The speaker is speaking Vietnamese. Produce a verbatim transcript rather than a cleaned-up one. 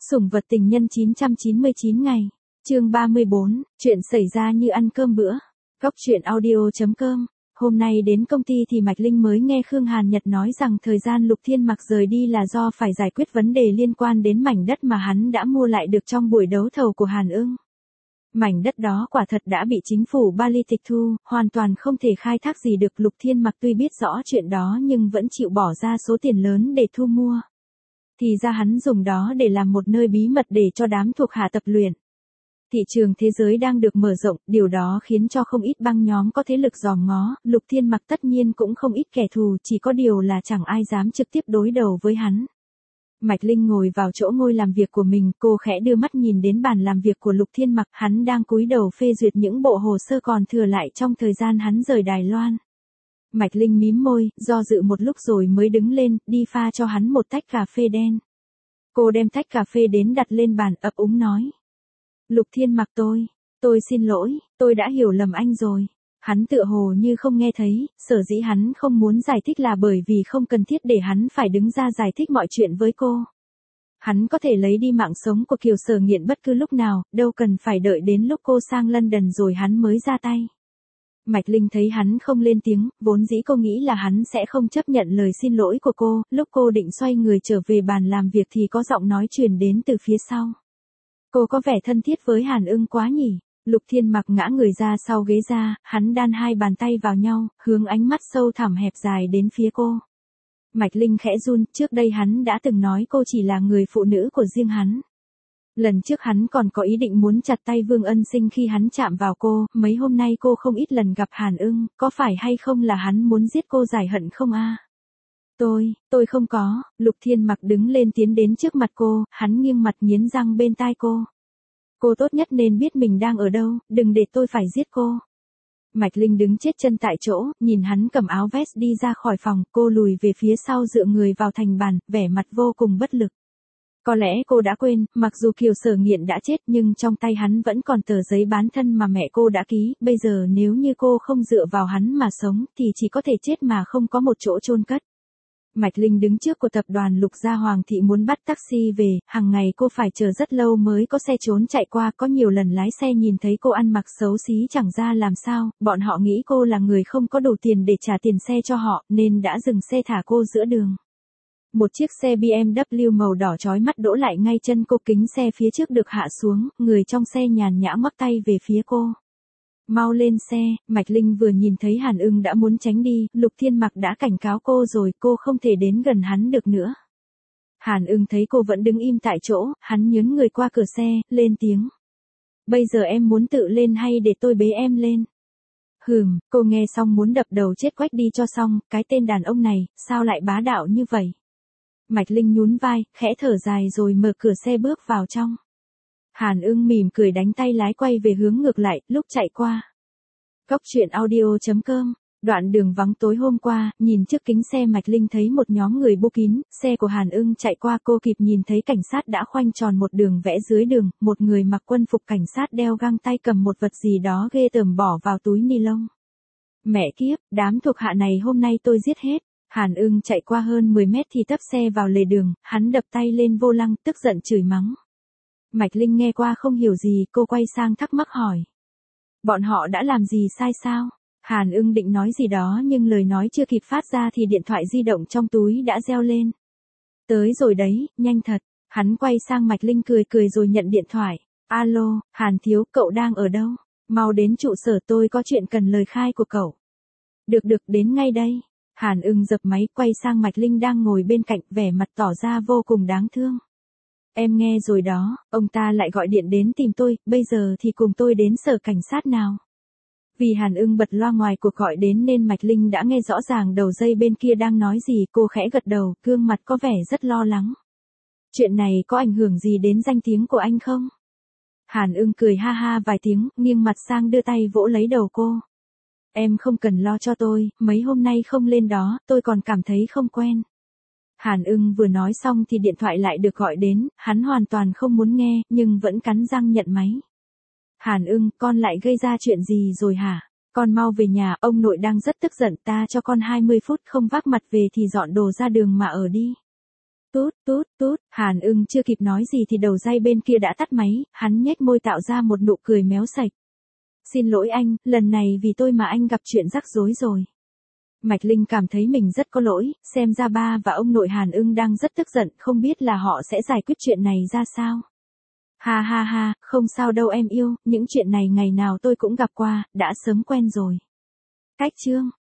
Sủng vật tình nhân chín trăm chín mươi chín ngày. Chương ba mươi bốn, chuyện xảy ra như ăn cơm bữa. Góc truyện audio chấm com. Hôm nay đến công ty thì Mạch Linh mới nghe Khương Hàn Nhật nói rằng thời gian Lục Thiên Mặc rời đi là do phải giải quyết vấn đề liên quan đến mảnh đất mà hắn đã mua lại được trong buổi đấu thầu của Hàn Ưng. Mảnh đất đó quả thật đã bị chính phủ Bali tịch thu, hoàn toàn không thể khai thác gì được. Lục Thiên Mặc tuy biết rõ chuyện đó nhưng vẫn chịu bỏ ra số tiền lớn để thu mua. Thì ra hắn dùng đó để làm một nơi bí mật để cho đám thuộc hạ tập luyện. Thị trường thế giới đang được mở rộng, điều đó khiến cho không ít băng nhóm có thế lực dòm ngó. Lục Thiên Mặc tất nhiên cũng không ít kẻ thù, chỉ có điều là chẳng ai dám trực tiếp đối đầu với hắn. Mạch Linh ngồi vào chỗ ngồi làm việc của mình, cô khẽ đưa mắt nhìn đến bàn làm việc của Lục Thiên Mặc, hắn đang cúi đầu phê duyệt những bộ hồ sơ còn thừa lại trong thời gian hắn rời Đài Loan. Mạch Linh mím môi, do dự một lúc rồi mới đứng lên, đi pha cho hắn một tách cà phê đen. Cô đem tách cà phê đến đặt lên bàn, ấp úng nói. Lục Thiên Mặc tôi, tôi xin lỗi, tôi đã hiểu lầm anh rồi. Hắn tựa hồ như không nghe thấy, sở dĩ hắn không muốn giải thích là bởi vì không cần thiết để hắn phải đứng ra giải thích mọi chuyện với cô. Hắn có thể lấy đi mạng sống của Kiều Sở Nghiện bất cứ lúc nào, đâu cần phải đợi đến lúc cô sang London rồi hắn mới ra tay. Mạch Linh thấy hắn không lên tiếng, vốn dĩ cô nghĩ là hắn sẽ không chấp nhận lời xin lỗi của cô, lúc cô định xoay người trở về bàn làm việc thì có giọng nói truyền đến từ phía sau. Cô có vẻ thân thiết với Hàn Ưng quá nhỉ? Lục Thiên Mặc ngã người ra sau ghế ra, hắn đan hai bàn tay vào nhau, hướng ánh mắt sâu thẳm hẹp dài đến phía cô. Mạch Linh khẽ run, trước đây hắn đã từng nói cô chỉ là người phụ nữ của riêng hắn. Lần trước hắn còn có ý định muốn chặt tay Vương Ân Sinh khi hắn chạm vào cô, mấy hôm nay cô không ít lần gặp Hàn Ưng, có phải hay không là hắn muốn giết cô giải hận không a? Tôi, tôi không có. Lục Thiên Mặc đứng lên tiến đến trước mặt cô, hắn nghiêng mặt nghiến răng bên tai cô. Cô tốt nhất nên biết mình đang ở đâu, đừng để tôi phải giết cô. Mạch Linh đứng chết chân tại chỗ, nhìn hắn cầm áo vest đi ra khỏi phòng, cô lùi về phía sau dựa người vào thành bàn, vẻ mặt vô cùng bất lực. Có lẽ cô đã quên, mặc dù Kiều Sở Nghiện đã chết nhưng trong tay hắn vẫn còn tờ giấy bán thân mà mẹ cô đã ký, bây giờ nếu như cô không dựa vào hắn mà sống thì chỉ có thể chết mà không có một chỗ chôn cất. Mạch Linh đứng trước của tập đoàn Lục Gia Hoàng thị muốn bắt taxi về, hàng ngày cô phải chờ rất lâu mới có xe trốn chạy qua, có nhiều lần lái xe nhìn thấy cô ăn mặc xấu xí chẳng ra làm sao, bọn họ nghĩ cô là người không có đủ tiền để trả tiền xe cho họ, nên đã dừng xe thả cô giữa đường. Một chiếc xe bê em vê màu đỏ chói mắt đỗ lại ngay chân cô, kính xe phía trước được hạ xuống, người trong xe nhàn nhã ngoắc tay về phía cô. Mau lên xe. Mạch Linh vừa nhìn thấy Hàn Ưng đã muốn tránh đi, Lục Thiên Mặc đã cảnh cáo cô rồi, cô không thể đến gần hắn được nữa. Hàn Ưng thấy cô vẫn đứng im tại chỗ, hắn nhướng người qua cửa xe, lên tiếng. Bây giờ em muốn tự lên hay để tôi bế em lên? Hừm, cô nghe xong muốn đập đầu chết quách đi cho xong, cái tên đàn ông này, sao lại bá đạo như vậy? Mạch Linh nhún vai, khẽ thở dài rồi mở cửa xe bước vào trong. Hàn Ưng mỉm cười đánh tay lái quay về hướng ngược lại, lúc chạy qua. Góc truyện audio chấm com. Đoạn đường vắng tối hôm qua, nhìn trước kính xe Mạch Linh thấy một nhóm người bu kín, xe của Hàn Ưng chạy qua, cô kịp nhìn thấy cảnh sát đã khoanh tròn một đường vẽ dưới đường, một người mặc quân phục cảnh sát đeo găng tay cầm một vật gì đó ghê tởm bỏ vào túi ni lông. Mẹ kiếp, đám thuộc hạ này hôm nay tôi giết hết. Hàn Ưng chạy qua hơn mười mét thì tấp xe vào lề đường, hắn đập tay lên vô lăng, tức giận chửi mắng. Mạch Linh nghe qua không hiểu gì, cô quay sang thắc mắc hỏi. Bọn họ đã làm gì sai sao? Hàn Ưng định nói gì đó nhưng lời nói chưa kịp phát ra thì điện thoại di động trong túi đã reo lên. Tới rồi đấy, nhanh thật. Hắn quay sang Mạch Linh cười cười rồi nhận điện thoại. Alo, Hàn thiếu, cậu đang ở đâu? Mau đến trụ sở, tôi có chuyện cần lời khai của cậu. Được được, đến ngay đây. Hàn Ưng dập máy, quay sang Mạch Linh đang ngồi bên cạnh, vẻ mặt tỏ ra vô cùng đáng thương. Em nghe rồi đó, ông ta lại gọi điện đến tìm tôi, bây giờ thì cùng tôi đến sở cảnh sát nào. Vì Hàn Ưng bật loa ngoài cuộc gọi đến nên Mạch Linh đã nghe rõ ràng đầu dây bên kia đang nói gì, cô khẽ gật đầu, gương mặt có vẻ rất lo lắng. Chuyện này có ảnh hưởng gì đến danh tiếng của anh không? Hàn Ưng cười ha ha vài tiếng, nghiêng mặt sang đưa tay vỗ lấy đầu cô. Em không cần lo cho tôi, mấy hôm nay không lên đó, tôi còn cảm thấy không quen. Hàn Ưng vừa nói xong thì điện thoại lại được gọi đến, hắn hoàn toàn không muốn nghe, nhưng vẫn cắn răng nhận máy. Hàn Ưng, con lại gây ra chuyện gì rồi hả? Con mau về nhà, ông nội đang rất tức giận, ta cho con hai mươi phút không vác mặt về thì dọn đồ ra đường mà ở đi. Tút, tút, tút, Hàn Ưng chưa kịp nói gì thì đầu dây bên kia đã tắt máy, hắn nhếch môi tạo ra một nụ cười méo sạch. Xin lỗi anh, lần này vì tôi mà anh gặp chuyện rắc rối rồi. Mạch Linh cảm thấy mình rất có lỗi, xem ra ba và ông nội Hàn Ưng đang rất tức giận, không biết là họ sẽ giải quyết chuyện này ra sao. Ha ha ha, không sao đâu em yêu, những chuyện này ngày nào tôi cũng gặp qua, đã sớm quen rồi. Cách chương